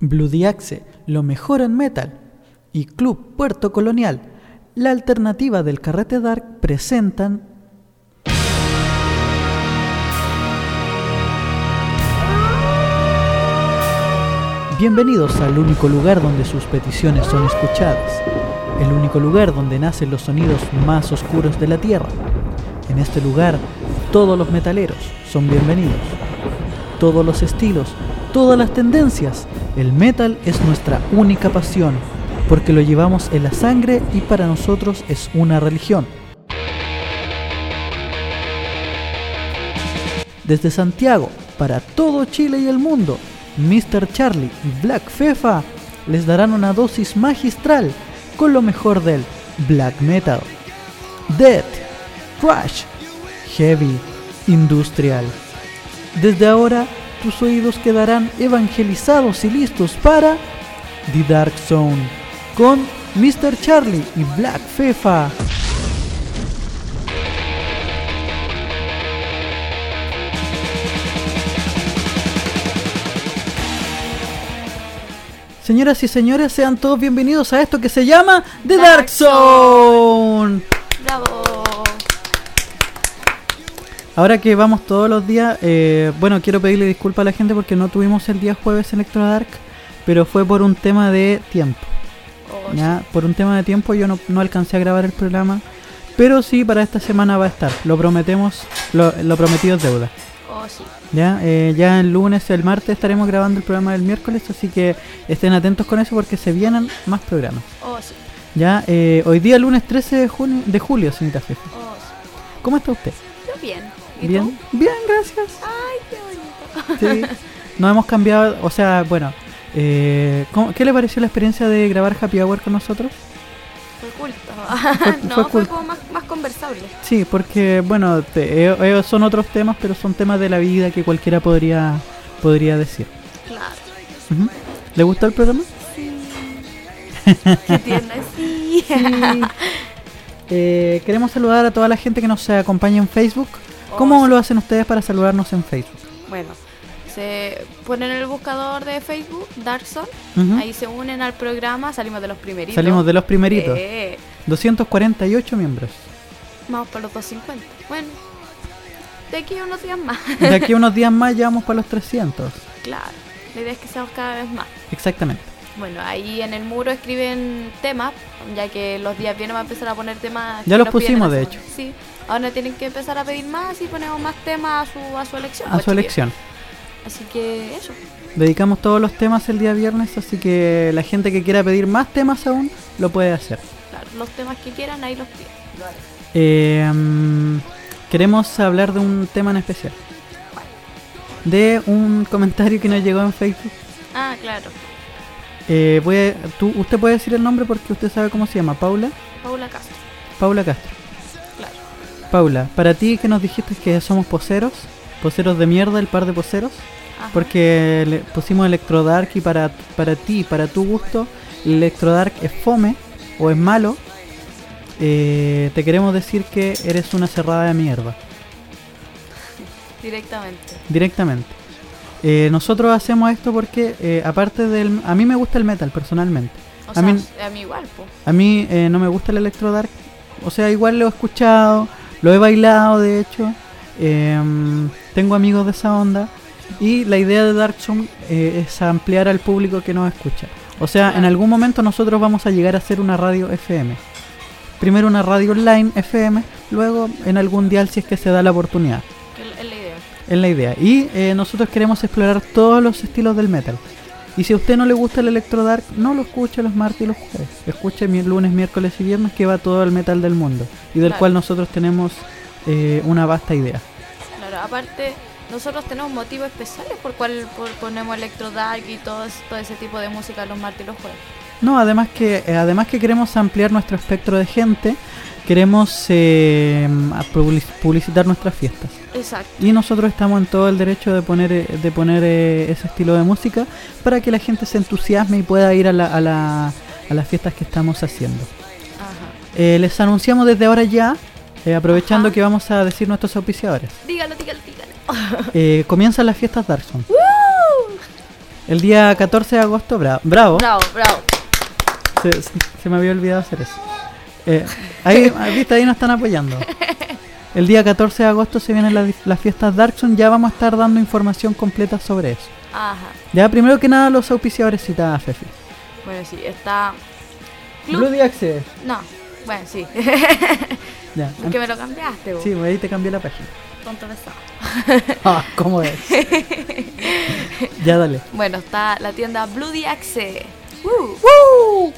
Bloody Axe, lo mejor en metal, y Club Puerto Colonial, la alternativa del carrete dark, presentan Bienvenidos al único lugar donde sus peticiones son escuchadas, el único lugar donde nacen los sonidos más oscuros de la tierra. En este lugar, todos los metaleros son bienvenidos. Todos los estilos, todas las tendencias. El metal es nuestra única pasión, porque lo llevamos en la sangre y para nosotros es una religión. Desde Santiago, para todo Chile y el mundo, Mr. Charlie y Black Fefa les darán una dosis magistral con lo mejor del black metal, death, thrash, heavy, industrial. Desde ahora, tus oídos quedarán evangelizados y listos para The Dark Zone con Mr. Charlie y Black Fefa. Señoras y señores, sean todos bienvenidos a esto que se llama The Dark Zone. ¡Bravo! Ahora que vamos todos los días, quiero pedirle disculpas a la gente porque no tuvimos el día jueves Electro Dark, pero fue por un tema de tiempo. ¿Ya? Por un tema de tiempo yo no alcancé a grabar el programa, pero sí para esta semana va a estar, lo prometemos, lo prometido es deuda. Oh, sí. Ya el lunes, el martes estaremos grabando el programa del miércoles, así que estén atentos con eso porque se vienen más programas. Oh, sí. Ya, hoy día lunes 13 de julio, señorita Fefa. Oh, sí. ¿Cómo está usted? Yo bien. ¿Y Bien, tú? bien, gracias. Ay, qué bonito. Sí, nos hemos cambiado, o sea, bueno, ¿qué le pareció la experiencia de grabar Happy Hour con nosotros? Fue culto. Fue como más conversable. Sí, porque, bueno, son otros temas, pero son temas de la vida que cualquiera podría decir. Claro. Uh-huh. ¿Le gustó el programa? Sí. Qué tierna, sí. Queremos saludar a toda la gente que nos acompaña en Facebook. ¿Cómo lo hacen ustedes para saludarnos en Facebook? Bueno, se ponen en el buscador de Facebook, Dark Zone, ahí se unen al programa, salimos de los primeritos. 248 miembros. Vamos para los 250. Bueno, de aquí a unos días más. De aquí a unos días más ya vamos para los 300. Claro, la idea es que seamos cada vez más. Exactamente. Bueno, ahí en el muro escriben temas, ya que los días vienen a empezar a poner temas. Ya los pusimos, de hecho. Sí, ahora tienen que empezar a pedir más y ponemos más temas a su elección. A su elección. Así que eso. Dedicamos todos los temas el día viernes, así que la gente que quiera pedir más temas aún, lo puede hacer. Claro, los temas que quieran, ahí los piden. Queremos hablar de un tema en especial. De un comentario que nos llegó en Facebook. Ah, claro. Usted puede decir el nombre porque usted sabe cómo se llama. Paula Castro. Paula Castro. Claro. Paula, para ti que nos dijiste que somos poseros de mierda, el par de poseros. Ajá. Porque le pusimos Electro Dark y para ti, para tu gusto, el Electro Dark es fome o es malo. Te queremos decir que eres una cerrada de mierda. Directamente. Nosotros hacemos esto porque aparte a mí me gusta el metal personalmente. A mí igual, po. A mí no me gusta el Electro Dark. O sea, igual lo he escuchado, lo he bailado de hecho. Tengo amigos de esa onda. Y la idea de Dark Zone es ampliar al público que nos escucha. O sea, en algún momento nosotros vamos a llegar a hacer una radio FM. Primero una radio online FM, luego en algún dial si es que se da la oportunidad. Es la idea. Y nosotros queremos explorar todos los estilos del metal. Y si a usted no le gusta el Electro Dark, no lo escuche los martes y los jueves. Escuche lunes, miércoles y viernes que va todo el metal del mundo. Y del cual nosotros tenemos una vasta idea. Claro, aparte nosotros tenemos motivos especiales por ponemos Electro Dark y todo ese tipo de música los martes y los jueves. No, además que queremos ampliar nuestro espectro de gente. Queremos publicitar nuestras fiestas. Exacto. Y nosotros estamos en todo el derecho de poner ese estilo de música para que la gente se entusiasme y pueda ir a las fiestas que estamos haciendo. Ajá. Les anunciamos desde ahora ya, aprovechando que vamos a decir nuestros auspiciadores. Dígalo. Comienzan las fiestas Dark Zone. El día 14 de agosto, bravo. Bravo. Se me había olvidado hacer eso. Ahí, viste, ahí nos están apoyando. El día 14 de agosto se vienen las fiestas Darkson. Ya vamos a estar dando información completa sobre eso. Ajá. Ya, primero que nada, los auspiciadores citados, Fefi. Bueno, sí, está... Bloody Access. No, bueno, sí. Ya. Porque me lo cambiaste, vos. Sí, ahí te cambié la página. Tonto pesado. ¿Cómo es? Ya, dale. Bueno, está la tienda Bloody Axe. ¡Woo!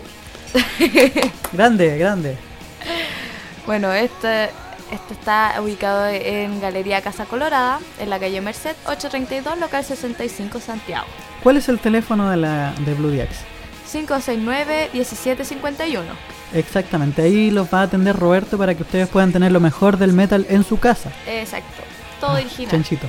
Grande. Bueno, este está ubicado en Galería Casa Colorada, en la calle Merced 832, local 65, Santiago. ¿Cuál es el teléfono de Bloody Axe? 569-1751. Exactamente, ahí los va a atender Roberto para que ustedes puedan tener lo mejor del metal en su casa. Exacto, todo original. Chanchito.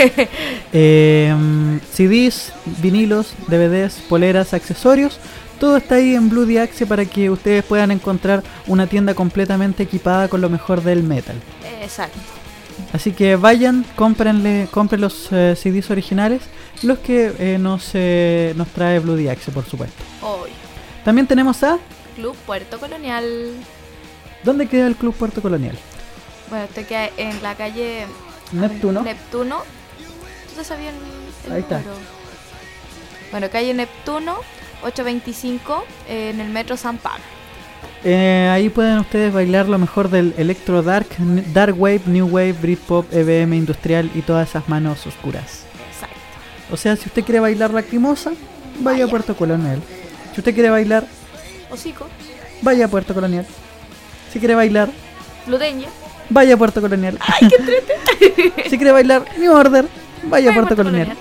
CDs, vinilos, DVDs, poleras, accesorios, todo está ahí en Bloody Axe para que ustedes puedan encontrar una tienda completamente equipada con lo mejor del metal. Exacto. Así que vayan, compren los CDs originales, los que nos trae Bloody Axe, por supuesto. Hoy. También tenemos a... Club Puerto Colonial. ¿Dónde queda el Club Puerto Colonial? Bueno, este queda en la calle Neptuno. ¿Tú te sabías el Ahí está. número? Bueno, calle Neptuno 825 en el metro San Pablo. Ahí pueden ustedes bailar lo mejor del electro dark, dark wave, new wave, Britpop, EBM industrial y todas esas manos oscuras. Exacto. O sea, si usted quiere bailar lacrimosa, vaya a Puerto Colonial. Si usted quiere bailar hocico, vaya a Puerto Colonial. Si quiere bailar Ludeña, vaya a Puerto Colonial. ¡ay, qué entrete! Si quiere bailar New Order, vaya a Puerto Colonial.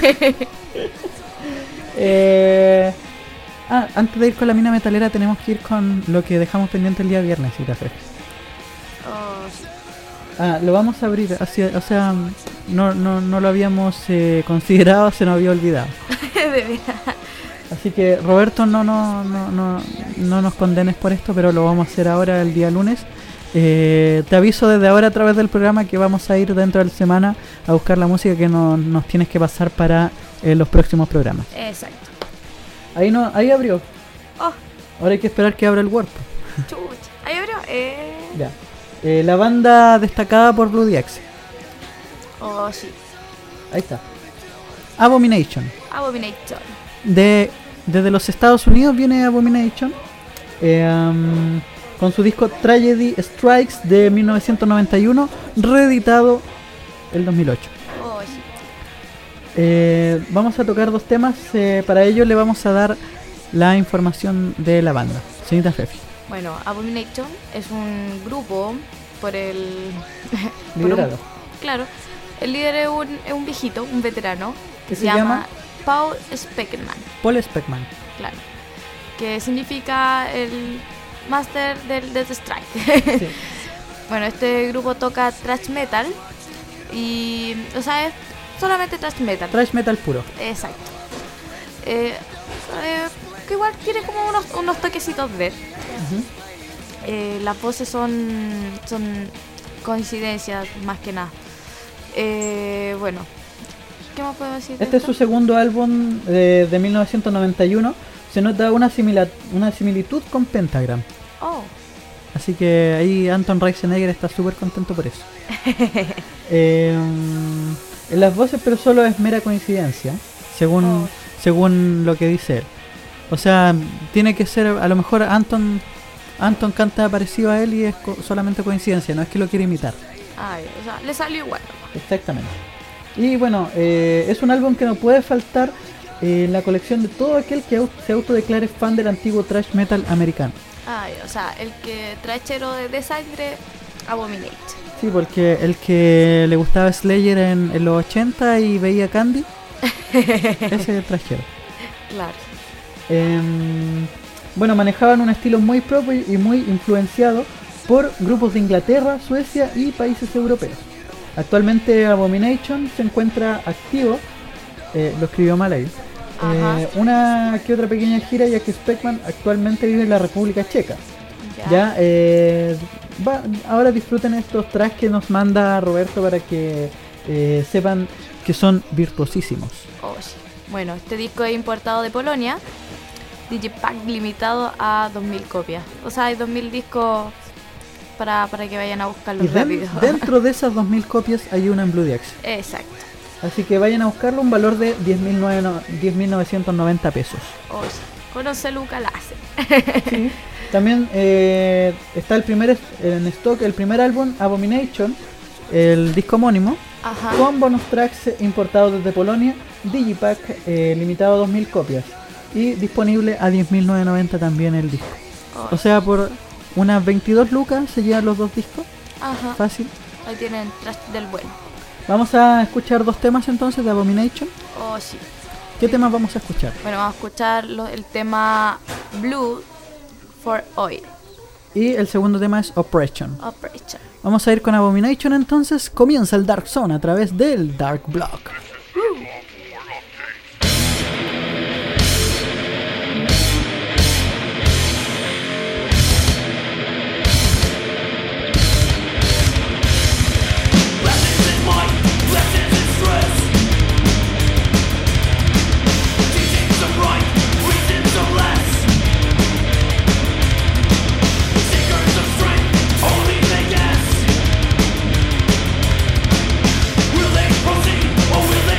Antes de ir con la mina metalera tenemos que ir con lo que dejamos pendiente el día viernes, ¿sí, Café? Sí. Lo vamos a abrir, o sea, no lo habíamos considerado, se nos había olvidado. De verdad. Así que Roberto, no nos condenes por esto, pero lo vamos a hacer ahora el día lunes. Te aviso desde ahora a través del programa que vamos a ir dentro de la semana a buscar la música que nos tienes que pasar para los próximos programas. Exacto. Ahí abrió. Oh, Ahora hay que esperar que abra el Word. chucha. Ahí abrió. Ya. La banda destacada por Bloody Axe. Oh, sí. Ahí está. Abomination. Abomination. Desde los Estados Unidos viene Abomination. Con su disco Tragedy Strikes de 1991, reeditado el 2008. Oh, sí. Vamos a tocar dos temas. Para ello le vamos a dar la información de la banda. Señorita Fefi. Bueno, Abomination es un grupo por el... Liderado. Claro. El líder es un viejito, un veterano, ¿Qué que se llama? Paul Speckman. Paul Speckman. Claro. Que significa el Master del Death Strike. Sí. Bueno, este grupo toca thrash metal y, o sea, es solamente thrash metal. Thrash metal puro. Exacto. Que igual tiene como unos toquecitos de... Uh-huh. Las voces son coincidencias más que nada. Bueno, ¿qué más puedo decir? Este es su segundo álbum de 1991. Se nota una similitud con Pentagram. Oh. Así que ahí Anton Reisenegger está súper contento por eso. En las voces, pero solo es mera coincidencia, según lo que dice él. O sea, tiene que ser, a lo mejor Anton canta parecido a él y es solamente coincidencia, no es que lo quiere imitar. Ay, o sea, le salió igual. Exactamente. Y bueno, es un álbum que no puede faltar en la colección de todo aquel que se autodeclare fan del antiguo thrash metal americano. Ay, o sea, el que trachero de sangre, Abominate. Sí, porque el que le gustaba Slayer en los 80 y veía Candy, ese es el trashero. Claro. Bueno, manejaban un estilo muy propio y muy influenciado por grupos de Inglaterra, Suecia y países europeos. Actualmente Abomination se encuentra activo, lo escribió mal ahí, una que otra pequeña gira, ya que Speckman actualmente vive en la República Checa. Ya, ahora disfruten estos tracks que nos manda Roberto para que sepan que son virtuosísimos. Oh, sí. Bueno, este disco es importado de Polonia. Digipack limitado a 2000 copias. O sea, hay 2000 discos para que vayan a buscarlos Y rápido. dentro de esas 2000 copias hay una en Blue Diax. Exacto. Así que vayan a buscarlo, un valor de 10.990 pesos. Oye, con 11 lucas la hace. Sí. También está el primer en stock, el primer álbum, Abomination, el disco homónimo, Ajá. con bonus tracks importados desde Polonia, Digipack, limitado a 2000 copias. Y disponible a 10.990 también el disco. Oye. O sea, por unas 22 lucas se llevan los dos discos. Ajá. Fácil. Ahí tienen trash del bueno. Vamos a escuchar dos temas entonces de Abomination. Oh, sí. ¿Qué temas vamos a escuchar? Bueno, vamos a escuchar el tema Blue for Oil. Y el segundo tema es Oppression. Operation. Vamos a ir con Abomination entonces. Comienza el Dark Zone a través del Dark Block. Will they proceed or will they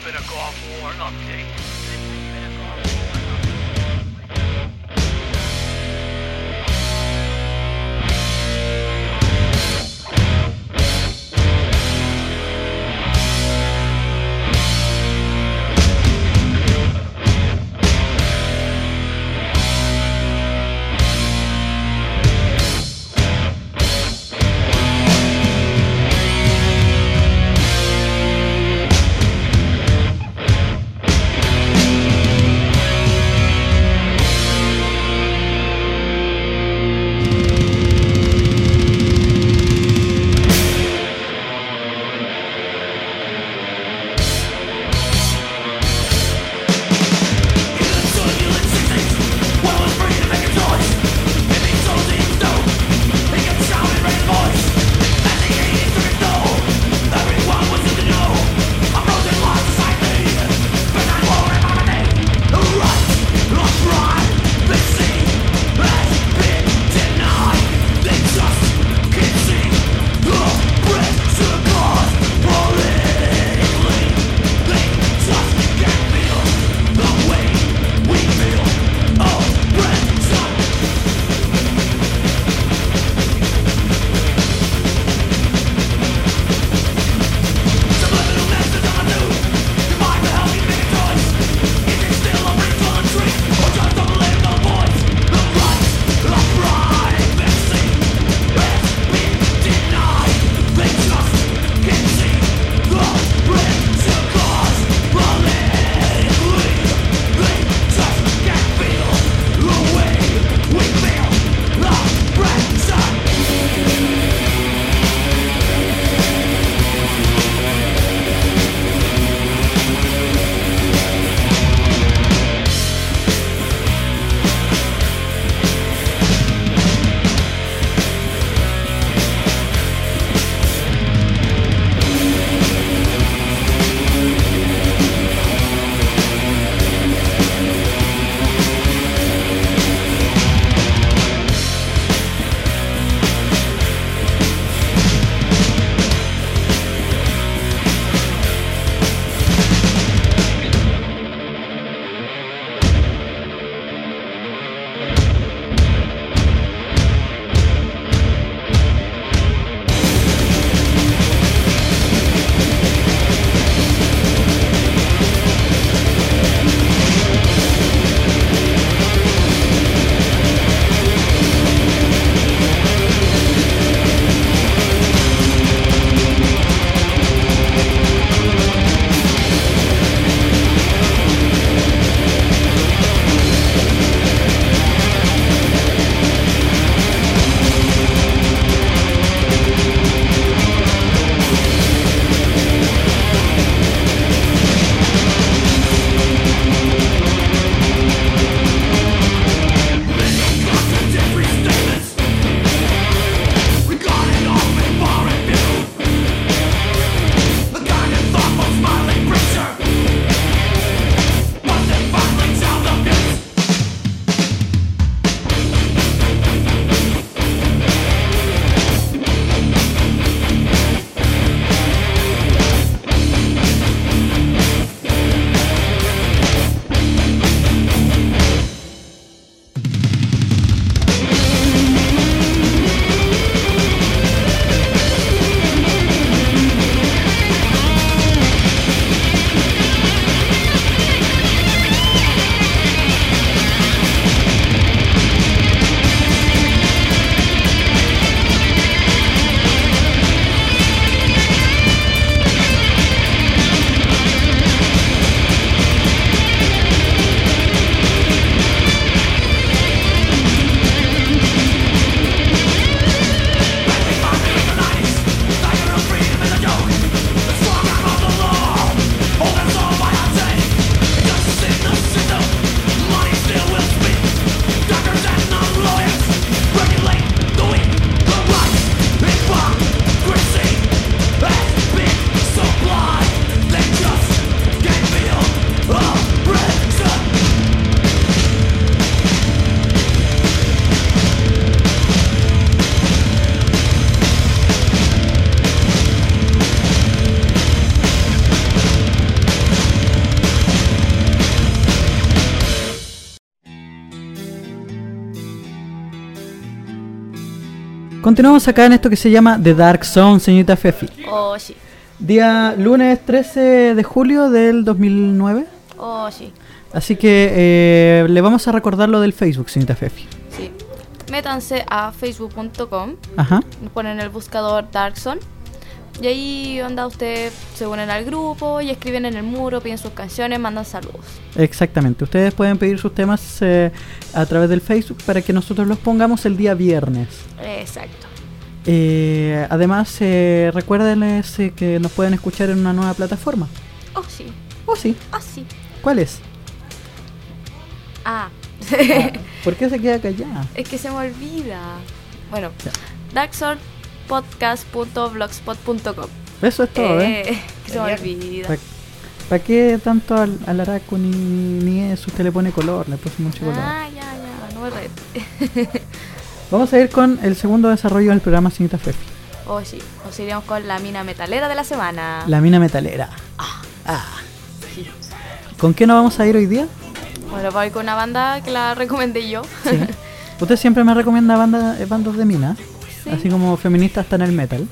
been a Gulf War update. Continuamos acá en esto que se llama The Dark Zone, señorita Fefi. Oh, sí. Día lunes 13 de julio del 2009. Oh, sí. Así que le vamos a recordar lo del Facebook, señorita Fefi. Sí. Métanse a facebook.com, Ajá. ponen el buscador Dark Zone y ahí onda ustedes se unen al grupo y escriben en el muro, piden sus canciones, mandan saludos. Exactamente. Ustedes pueden pedir sus temas a través del Facebook para que nosotros los pongamos el día viernes. Exacto. Además, recuérdenles que nos pueden escuchar en una nueva plataforma. Oh, sí. ¿Oh, sí? Ah, sí. ¿Cuál es? Ah. ¿Por qué se queda callada? Es que se me olvida. Bueno, Ya. darkzonepodcast.blogspot.com. Eso es todo, que se me olvida. ¿Para qué tanto al araco ni eso? Usted le pone color, le puso mucho color. Ah, ya, no me rete. Vamos a ir con el segundo desarrollo del programa, señorita Fefi. Oh, sí. Nos iríamos con la mina metalera de la semana. La mina metalera. Sí. ¿Con qué nos vamos a ir hoy día? Bueno, voy con una banda que la recomendé yo. Sí. Usted siempre me recomienda bandas de mina, Sí. así como feminista hasta en el metal.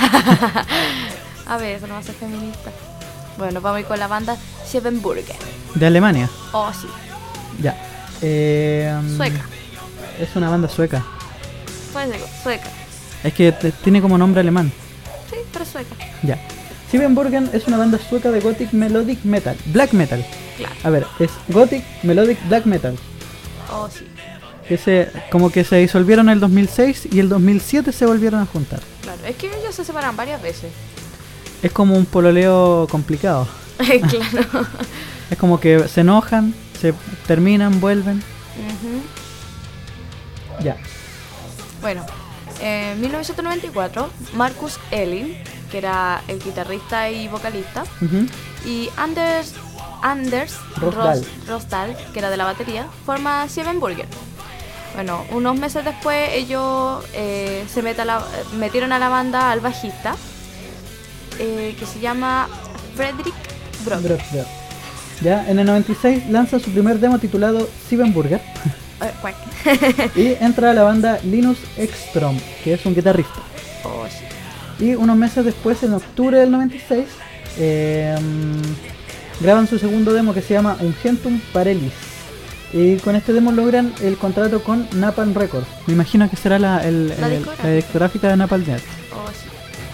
A ver, eso no va a ser feminista. Bueno, vamos a ir con la banda Siebenburgen. De Alemania. Oh, sí. Ya. Sueca. Es una banda sueca. Puede ser sueca. Es que tiene como nombre alemán. Sí, pero sueca. Ya. Siebenburgen es una banda sueca de gothic melodic metal. Black metal. Claro. A ver, es gothic melodic black metal. Oh, sí. Como que se disolvieron en el 2006 y el 2007 se volvieron a juntar. Claro. Es que ellos se separan varias veces. Es como un pololeo complicado. Claro. Es como que se enojan, se terminan, vuelven. Ujú. Ya. Bueno, en 1994, Marcus Elling, que era el guitarrista y vocalista, Ujú. y Anders Rosdahl, que era de la batería, forma Siebenburgen. Bueno, unos meses después ellos metieron a la banda al bajista, que se llama Fredrik Brock. Brockberg. Ya, en el 96 lanza su primer demo titulado Siebenburger Cuac. y entra a la banda Linus Ekström, que es un guitarrista. Oh, sí. Y unos meses después, en octubre del 96, graban su segundo demo que se llama Ungentum Parelis. Y con este demo logran el contrato con Napalm Records. Me imagino que será la discográfica de Napalm Records. Oh, sí.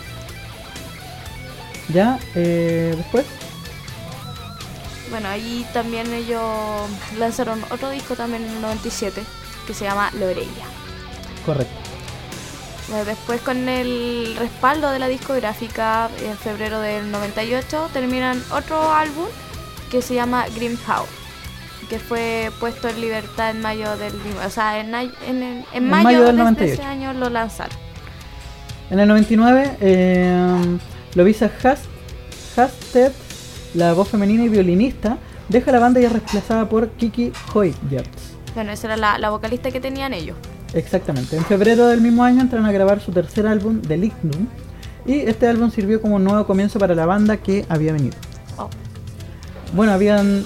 Ya, después. Bueno, ahí también ellos lanzaron otro disco también en el 97 que se llama Lorella. Correcto. Después, con el respaldo de la discográfica, en febrero del 98 terminan otro álbum que se llama Grimhaug, que fue puesto en libertad en mayo del mismo, o sea, en mayo del de 98. ese año lo lanzaron. En el 99, Lovisa Hasted, la voz femenina y violinista, deja la banda y es reemplazada por Kiki Hoyerts. Bueno, esa era la vocalista que tenían ellos. Exactamente. En febrero del mismo año entran a grabar su tercer álbum, Delignum, y este álbum sirvió como un nuevo comienzo para la banda que había venido. Oh. Bueno, habían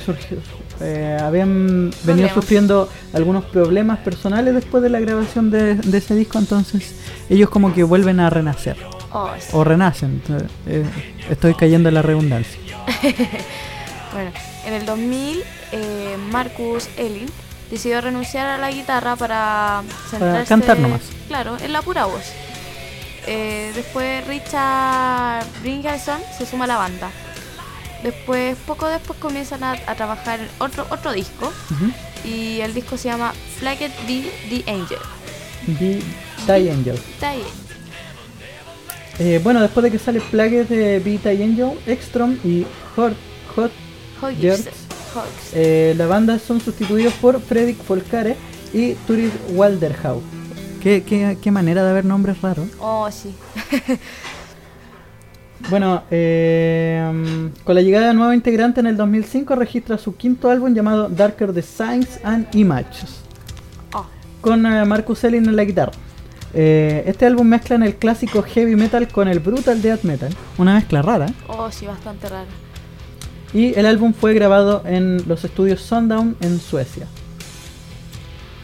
venido Problemas. sufriendo algunos problemas personales después de la grabación de ese disco, entonces ellos como que vuelven a renacer. Oh, sí. O renacen. Estoy cayendo en la redundancia. Bueno, en el 2000, Marcus Elling decidió renunciar a la guitarra para centrarse, cantar nomás. Claro, en la pura voz. Después Richard Bringerson se suma a la banda. Poco después comienzan a trabajar en otro disco. Ujú. Y el disco se llama Flagged Be the Angel. Die Angel. Está ahí. Bueno, después de que sale Plagues de Be Die Angel, Ekström y Hot Hoyers. la banda son sustituidos por Fredrik Folkare y Turid Walderhaug. ¿Qué manera de haber nombres raros. Oh, sí. Bueno, con la llegada de nuevo integrante en el 2005 registra su quinto álbum llamado Darker Designs and Images, Oh, con Marcus Elling en la guitarra. Este álbum mezcla en el clásico heavy metal con el brutal death metal, una mezcla rara. oh, sí, bastante raro. Y el álbum fue grabado en los estudios Sundown en Suecia.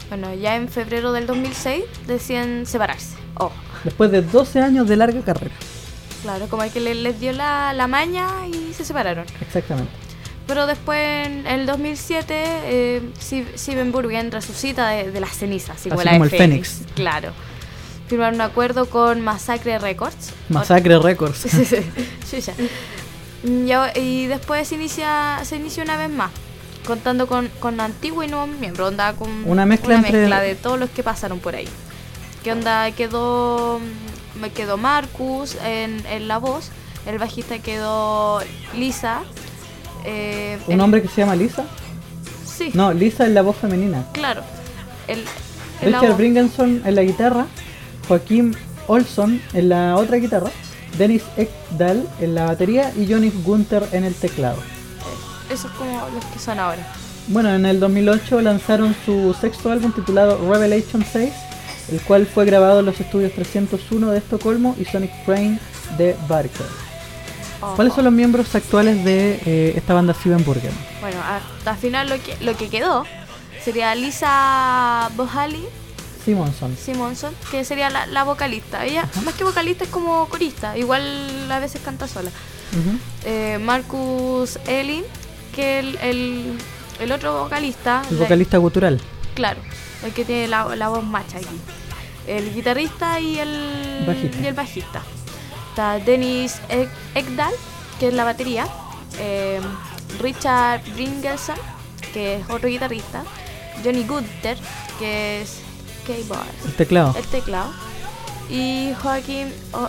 Bueno, ya en febrero del 2006 deciden separarse. Oh, Después de 12 años de larga carrera. claro, como que les dio la maña y se separaron. Exactamente. Pero después, en el 2007, Steven Burgen resucita de las cenizas, así como Así la como de el Fénix. Claro. Firmaron un acuerdo con Massacre Records. Masacre Records. Sí, sí, sí, ya. Y después se inicia una vez más, contando con antiguos y nuevos miembros. Onda con Una mezcla entre- de todos los que pasaron por ahí. ¿Qué onda? Quedó Marcus en la voz, el bajista quedó Lisa. ¿Un hombre que se llama Lisa? Sí, No, Lisa es la voz femenina. claro. La Richard voz. Bringenson en la guitarra, Joaquim Olson en la otra guitarra, Dennis Ekdahl en la batería y Johnny Gunther en el teclado. Eso es como los que son ahora. Bueno, en el 2008 lanzaron su sexto álbum titulado Revelation 6, el cual fue grabado en los estudios 301 de Estocolmo y Sonic Brain de Barker. ¿Cuáles son los miembros actuales de esta banda Steven Burgen? Bueno, hasta el final lo que quedó sería Lisa Bohali Simonson, que sería la vocalista. Ella, más que vocalista, es como corista. Igual a veces canta sola. Ujú. Marcus Elin, que el otro vocalista. El vocalista gutural. Claro, el que tiene la voz macha aquí. El guitarrista y el bajista. Está Dennis Ekdahl, que es la batería. Richard Bringelson, que es otro guitarrista. Johnny Gunther, que es keyboard, El teclado. el teclado. Y Joaquim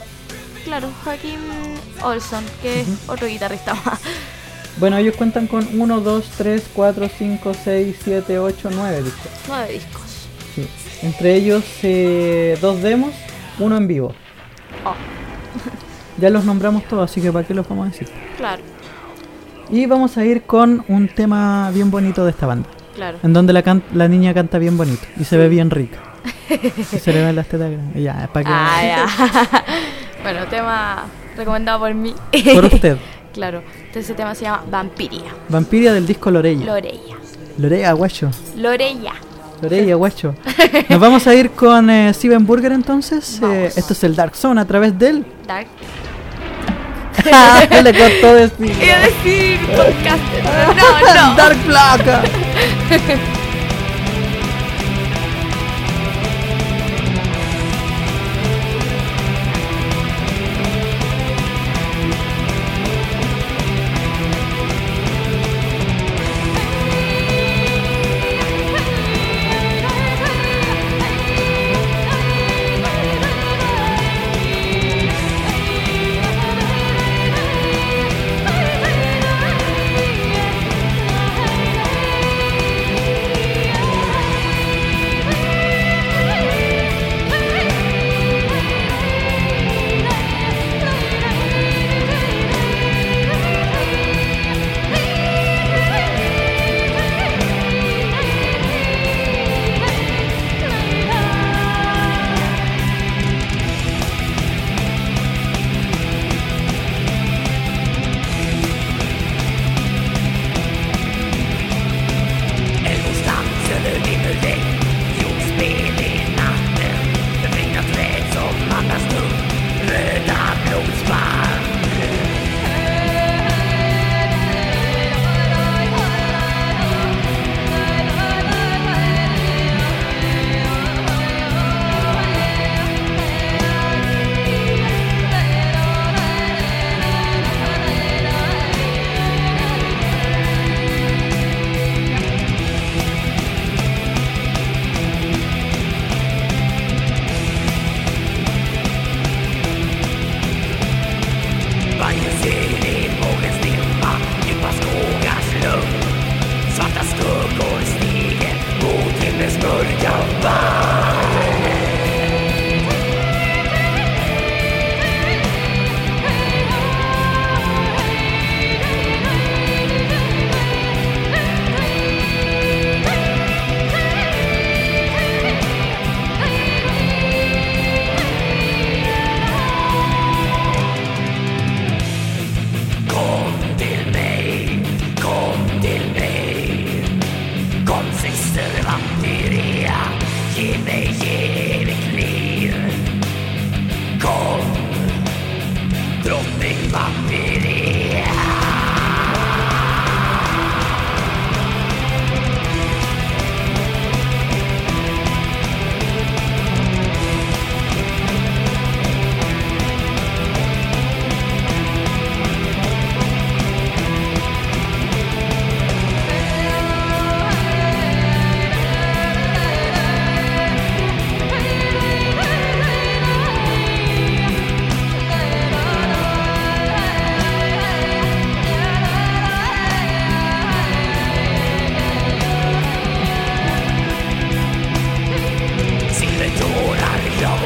Olson, que es otro guitarrista más. Bueno, ellos cuentan con 1, 2, 3, 4, 5, 6, 7, 8, 9 discos. 9 discos. Sí. Entre ellos 2 demos, 1 en vivo. Oh, Ya los nombramos todos, así que ¿para qué los vamos a decir? claro, Y vamos a ir con un tema bien bonito de esta banda, claro. en donde la niña canta bien bonito y se ve bien rica. Y se le ven las tetas grandes. Ya, es para que... Ya. Bueno, tema recomendado por mí. Por usted. Claro, entonces ese tema se llama Vampiria. Vampiria del disco Lorella. Lorella. Guacho. Lorella. Lorella, guacho. Nos vamos a ir con Steven Burger entonces. Vamos. Esto es el Dark Zone a través del... Dark. Le cortó de Iba a decir podcast. No. Dark Placa.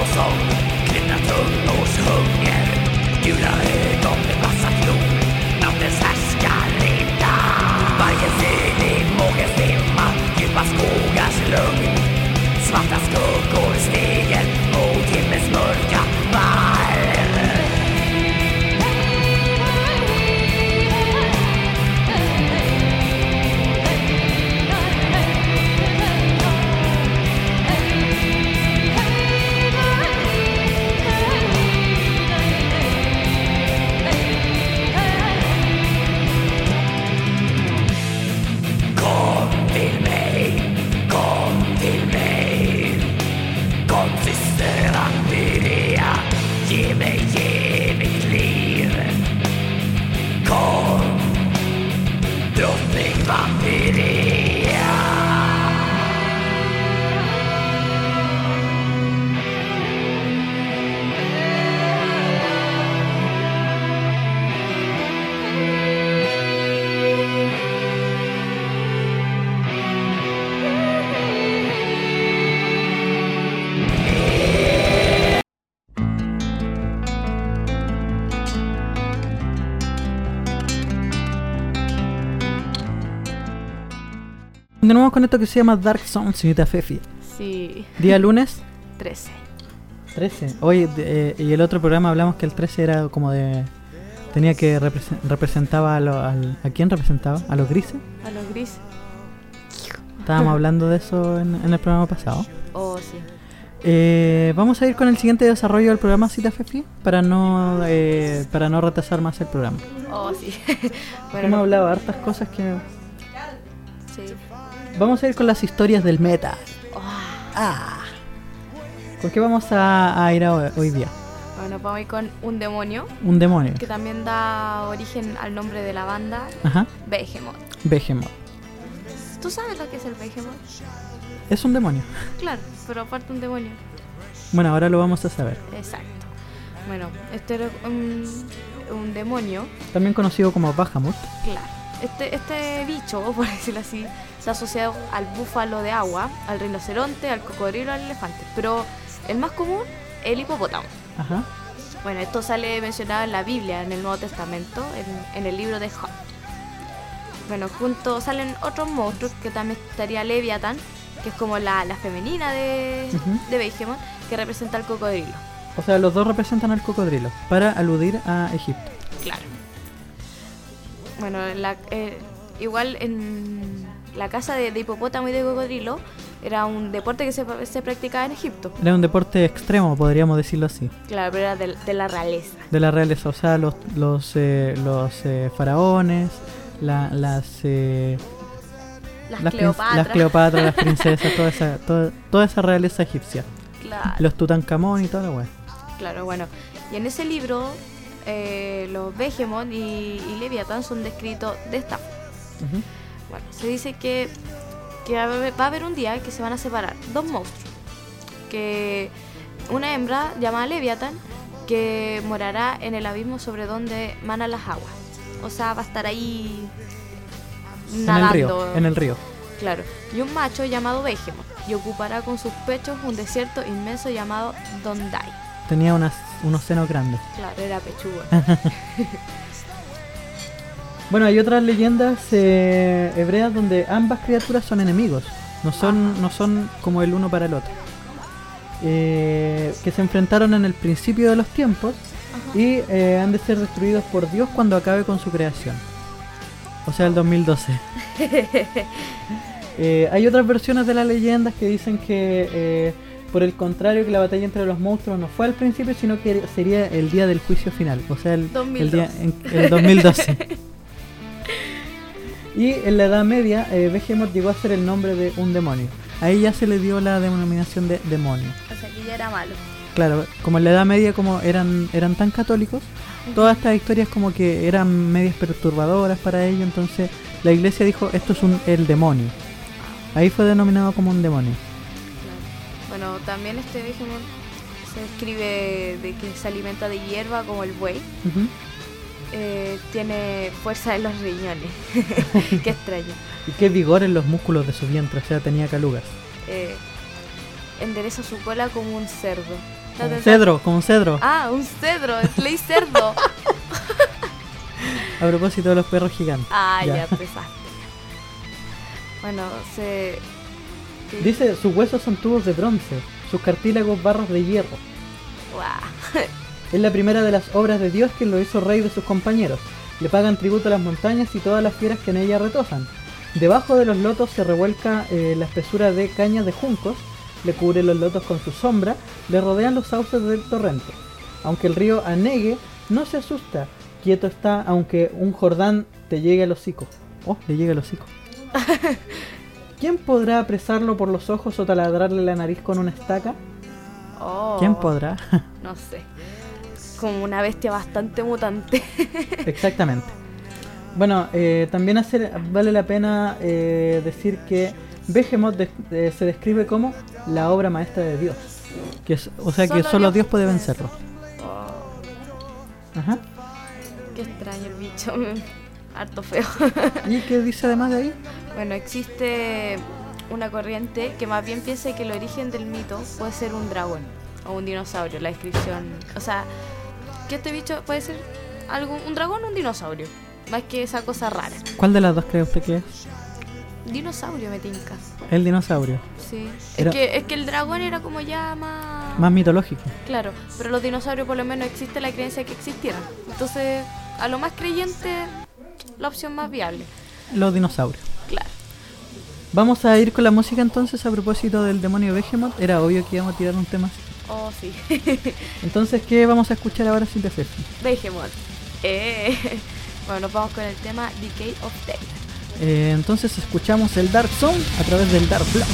som knyppna tungors hunger. Gula ögon med vassa klor, nattens härskarrinda. Varje synig mågen simma, djupa skogars lugn. Svarta skuggor stiger mot himmels mörka valv. Kom syster Ambirea, ge mitt liv. Kom, drottning Ambirea. Continuamos con esto que se llama Dark Zone, señorita Fefi. Sí. Día lunes 13. 13. Hoy y el otro programa hablamos que el 13 era como de... Tenía que representaba ¿a quién representaba? ¿A los grises? A los grises. Estábamos hablando de eso en el programa pasado. Oh, sí. Vamos a ir con el siguiente desarrollo del programa, Cita Fefi, para no retrasar más el programa. Oh, sí. Hemos hablado de hartas cosas que... Sí. Vamos a ir con las historias del metal. ¿Con qué vamos a ir hoy día? Bueno, vamos a ir con un demonio. Un demonio. Que también da origen al nombre de la banda. Ajá. Behemoth. Behemoth. ¿Tú sabes lo que es el Behemoth? Es un demonio. Claro, pero aparte un demonio. Bueno, ahora lo vamos a saber. Exacto. Bueno, este era un demonio. También conocido como Bahamut. Claro. Este bicho, por decirlo así, está asociado al búfalo de agua, al rinoceronte, al cocodrilo, al elefante. Pero el más común, el hipopótamo. Ajá. Bueno, esto sale mencionado en la Biblia, en el Nuevo Testamento, en el libro de Job. Bueno, juntos salen otros monstruos, que también estaría Leviatán, que es como la femenina de Behemoth, que representa al cocodrilo. O sea, los dos representan al cocodrilo, para aludir a Egipto. Claro. Bueno, igual en la caza de hipopótamo y de cocodrilo era un deporte que se practicaba en Egipto. Era un deporte extremo, podríamos decirlo así. Claro, pero era de la realeza. De la realeza, o sea, los faraones, las Cleopatras, las princesas, toda esa realeza egipcia. Claro. Los Tutankamón y toda la weá. Claro, bueno. Y en ese libro, los Behemoth y Leviatán son descritos de esta forma. Uh-huh. Bueno, se dice que va a haber un día que se van a separar dos monstruos. Que una hembra llamada Leviatán, que morará en el abismo sobre donde manan las aguas. O sea, va a estar ahí nadando. En el río. Claro. Y un macho llamado Behemoth, y ocupará con sus pechos un desierto inmenso llamado Dondai. Tenía unos senos grandes. Claro, era pechuga. Bueno, hay otras leyendas hebreas donde ambas criaturas son enemigos. No son como el uno para el otro. Que se enfrentaron en el principio de los tiempos. Ajá. Y han de ser destruidos por Dios cuando acabe con su creación. O sea, el 2012. Hay otras versiones de las leyendas que dicen que, por el contrario, que la batalla entre los monstruos no fue al principio, sino que sería el día del juicio final. O sea, el 2012. Y en la Edad Media, Behemoth llegó a ser el nombre de un demonio. Ahí ya se le dio la denominación de demonio. O sea, que ya era malo. Claro, como en la Edad Media, como eran tan católicos, todas estas historias como que eran medias perturbadoras para ellos, entonces la iglesia dijo, esto es el demonio. Ahí fue denominado como un demonio. Claro. Bueno, también este Behemoth se describe de que se alimenta de hierba como el buey. Uh-huh. Tiene fuerza en los riñones. Qué extraño. Y qué vigor en los músculos de su vientre, o sea, tenía calugas. endereza su cola como un cerdo. Como un cedro, como un cedro. Ah, un cedro, leí cerdo. A propósito de los perros gigantes. Ah, ya empezaste. Bueno, ¿qué? Dice, sus huesos son tubos de bronce, sus cartílagos barras de hierro. Guau. Es la primera de las obras de Dios que lo hizo rey de sus compañeros. Le pagan tributo a las montañas y todas las fieras que en ella retozan. Debajo de los lotos se revuelca la espesura de cañas de juncos, le cubre los lotos con su sombra, le rodean los sauces del torrente. Aunque el río anegue, no se asusta, quieto está, aunque un Jordán te llegue al hocico. Oh, le llega al hocico. ¿Quién podrá apresarlo por los ojos o taladrarle la nariz con una estaca? Oh, ¿Quién podrá? no sé. Como una bestia bastante mutante. Exactamente. Bueno, también vale la pena decir que Behemoth se describe como la obra maestra de Dios. O sea que solo Dios puede vencerlo. Oh, Ajá. qué extraño el bicho. Harto feo. ¿Y qué dice además de ahí? Bueno, existe una corriente que más bien piensa que el origen del mito puede ser un dragón o un dinosaurio. La descripción, o sea, que este bicho puede ser un dragón o un dinosaurio, más que esa cosa rara. ¿Cuál de las dos cree usted que es? Dinosaurio, me tinca. El dinosaurio. Sí. Era- Es que el dragón era como ya Más mitológico. Claro, pero los dinosaurios por lo menos existe la creencia de que existieran. Entonces, a lo más creyente, la opción más viable. Los dinosaurios. Claro. Vamos a ir con la música entonces a propósito del demonio Behemoth. Era obvio que íbamos a tirar un tema así. Oh, sí. Entonces, ¿qué vamos a escuchar ahora sin te fijo? Behemoth. Bueno, nos vamos con el tema Decay of Death. Entonces escuchamos el Dark Zone a través del Dark Blood.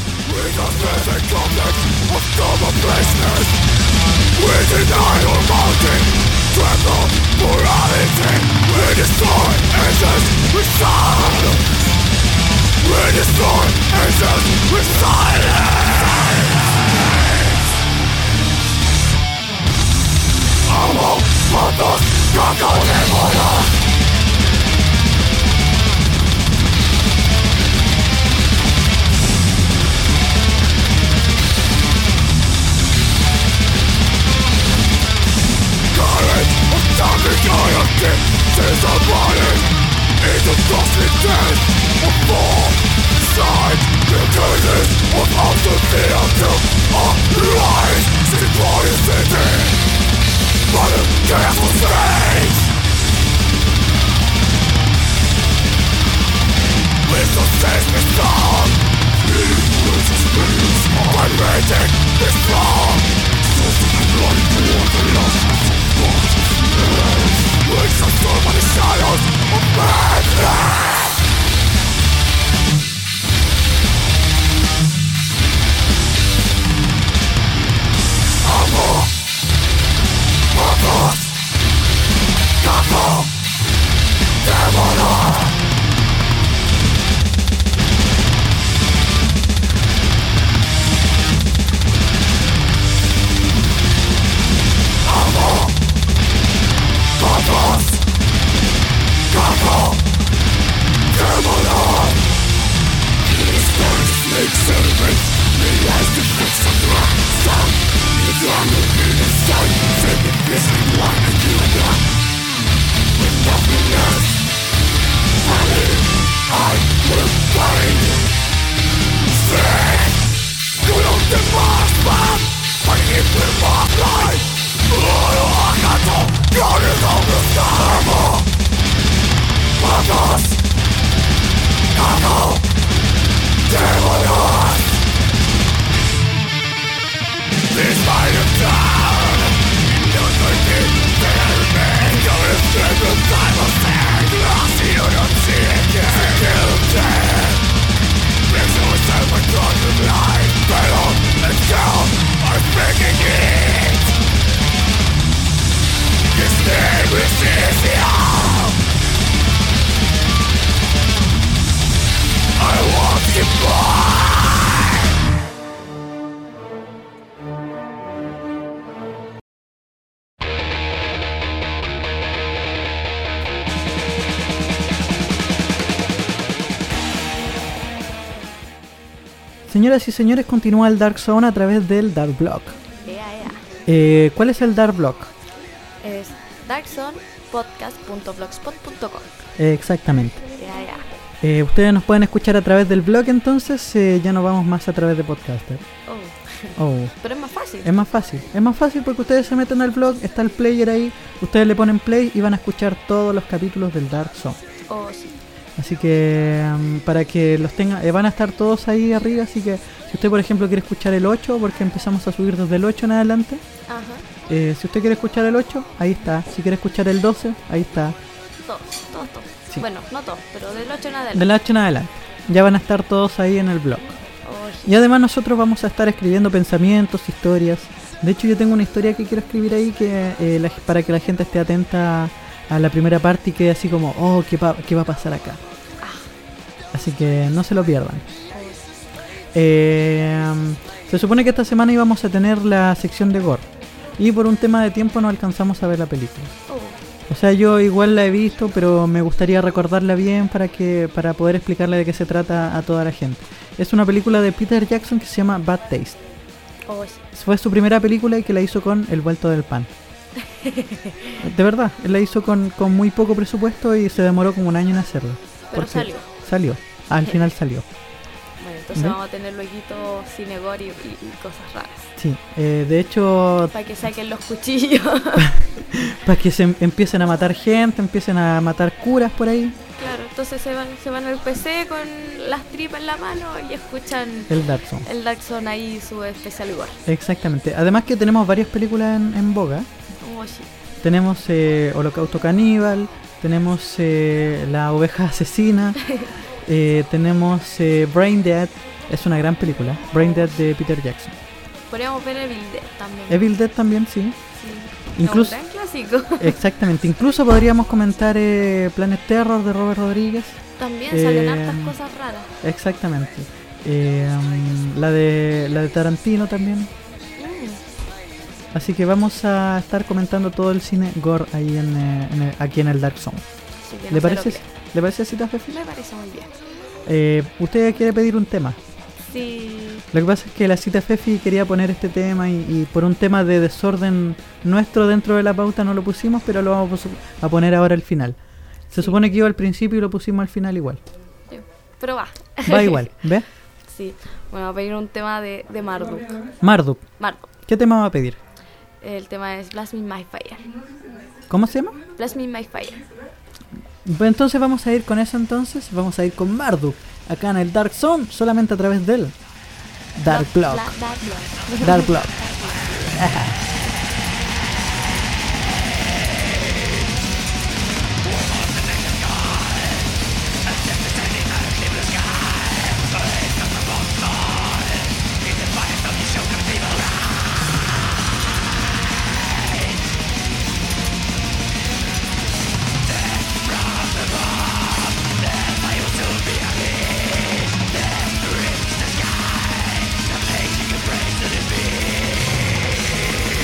Señoras y señores, continúa el Dark Zone a través del Dark Block. ¿Cuál es el Dark Block? Es darkzonepodcast.blogspot.com. Exactamente. Ustedes nos pueden escuchar a través del blog, entonces ya no vamos más a través de Podcaster. Pero es más fácil. Es más fácil porque ustedes se meten al blog, está el player ahí, ustedes le ponen play y van a escuchar todos los capítulos del Dark Zone. Sí. Así que para que los tengan, van a estar todos ahí arriba, así que si usted por ejemplo quiere escuchar el 8, porque empezamos a subir desde el 8 en adelante, si usted quiere escuchar el 8, ahí está. Si quiere escuchar el 12, ahí está. Todos. Sí. Bueno, no todos, pero del 8 en adelante. Del 8 en adelante. Ya van a estar todos ahí en el blog. Y además nosotros vamos a estar escribiendo pensamientos, historias. De hecho yo tengo una historia que quiero escribir ahí que para que la gente esté atenta a la primera parte y quede así como, ¿qué va a pasar acá? Así que no se lo pierdan. Se supone que esta semana íbamos a tener la sección de gore. Y por un tema de tiempo no alcanzamos a ver la película. O sea, yo igual la he visto, pero me gustaría recordarla bien para poder explicarle de qué se trata a toda la gente. Es una película de Peter Jackson que se llama Bad Taste. Fue su primera película y que la hizo con El vuelto del pan. De verdad, él la hizo con muy poco presupuesto y se demoró como un año en hacerlo. Pero Salió, al final salió. Bueno, entonces vamos a tener luego cine gore y cosas raras. Sí, de hecho... Para que saquen los cuchillos. Para que se empiecen a matar gente, empiecen a matar curas por ahí. Claro, entonces se van al PC con las tripas en la mano y escuchan el Dark Zone. El Dark Zone ahí, su especial lugar. Exactamente. Además que tenemos varias películas en boga. Sí. Tenemos Holocausto Caníbal, tenemos La Oveja Asesina, tenemos Brain Dead, es una gran película, Brain Dead de Peter Jackson. Podríamos ver Evil Dead también. Evil Dead también, sí. Incluso, un gran clásico. Exactamente, incluso podríamos comentar Planet Terror de Robert Rodríguez. También salen hartas cosas raras. Exactamente. La de Tarantino también. Así que vamos a estar comentando todo el cine gore ahí aquí en el Dark Zone. ¿Le parece Cita Fefi? Me parece muy bien. ¿Usted quiere pedir un tema? Sí. Lo que pasa es que la Cita Fefi quería poner este tema y por un tema de desorden nuestro dentro de la pauta no lo pusimos, pero lo vamos a poner ahora al final. Se supone que iba al principio y lo pusimos al final igual. Sí, pero va. Va igual, ¿ves? Sí. Bueno, voy a pedir un tema de Marduk. Marduk. ¿Qué tema va a pedir? El tema es Blast Me My Fire. ¿Cómo se llama? Blast Me My Fire. Pues entonces vamos a ir con eso entonces. Vamos a ir con Marduk. Acá en el Dark Zone. Solamente a través del Dark Block. Dark Block. Embrace it and be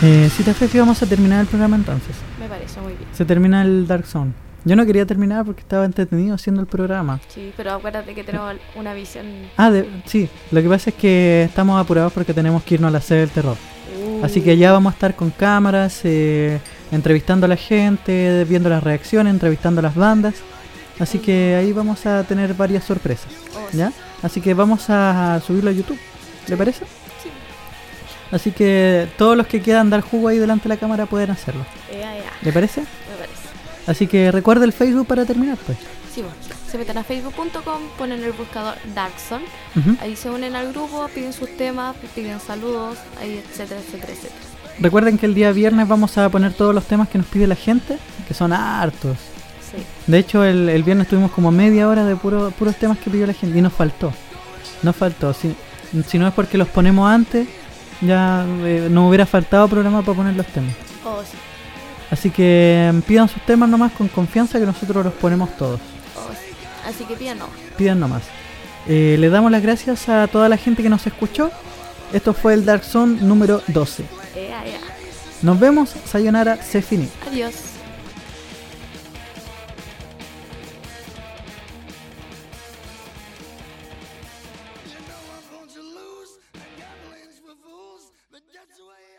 Si te fijas, vamos a terminar el programa entonces. Me parece muy bien. Se termina el Dark Zone. Yo no quería terminar porque estaba entretenido haciendo el programa. Sí, pero acuérdate que tenemos una visión... Sí, lo que pasa es que estamos apurados porque tenemos que irnos a la sede del terror. Así que ya vamos a estar con cámaras, entrevistando a la gente, viendo las reacciones, entrevistando a las bandas. Así que ahí vamos a tener varias sorpresas, ¿ya? Así que vamos a subirlo a YouTube, ¿le parece? Sí. Así que todos los que quieran dar jugo ahí delante de la cámara pueden hacerlo. ¿Le parece? Me parece. Así que recuerda el Facebook para terminar, pues. Sí, bueno. Se meten a facebook.com, ponen en el buscador Darkzone, ahí se unen al grupo, piden sus temas, piden saludos, ahí etcétera, etcétera, etcétera. Recuerden que el día viernes vamos a poner todos los temas que nos pide la gente, que son hartos. Sí. De hecho, el viernes tuvimos como media hora de puros temas que pidió la gente y nos faltó. Si no es porque los ponemos antes, ya no hubiera faltado programa para poner los temas. Oh, sí. Así que pidan sus temas nomás con confianza que nosotros los ponemos todos. Oh, sí. Así que pidan no. Pidan nomás. Le damos las gracias a toda la gente que nos escuchó. Esto fue el Dark Zone número 12. Nos vemos, sayonara, se finí. Adiós. Gambling's for fools, but that's the way